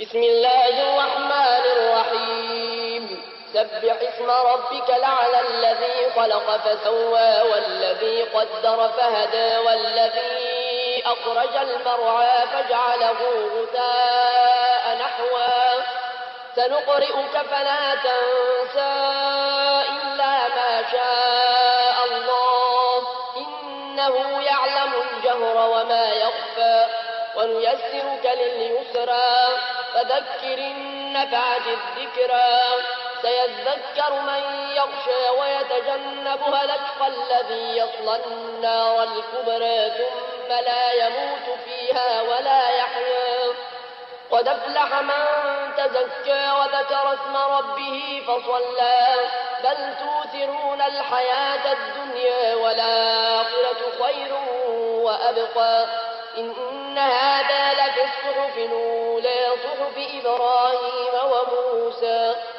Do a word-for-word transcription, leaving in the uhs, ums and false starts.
بسم الله الرحمن الرحيم سبح اسم ربك الأعلى الذي خلق فسوى والذي قدر فهدى والذي أخرج المرعى فجعله غثاء نحوا سنقرئك فلا تنسى إلا ما شاء الله إنه يعلم الجهر وما يخفى ونيسرك لليسرى فذكر النفعة الذكرى سيذكر من يخشى ويتجنبها الأشقى الذي يصلى النار الكبرى ثم لا يموت فيها ولا يحيا قد أفلح من تزكى وذكر اسم ربه فصلى بل توثرون الحياة الدنيا والآخرة خير وأبقى إن هذا لفي الصحف الأولى صحف إبراهيم وموسى